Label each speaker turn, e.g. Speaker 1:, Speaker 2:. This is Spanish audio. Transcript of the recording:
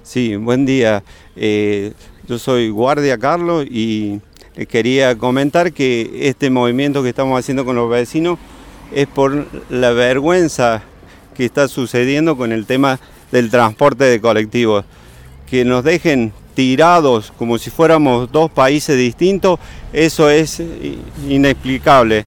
Speaker 1: Sí, buen día. Yo soy guardia Carlos y quería comentar que este movimiento que estamos haciendo con los vecinos es por la vergüenza que está sucediendo con el tema del transporte de colectivos. Que nos dejen tirados como si fuéramos dos países distintos, eso es inexplicable.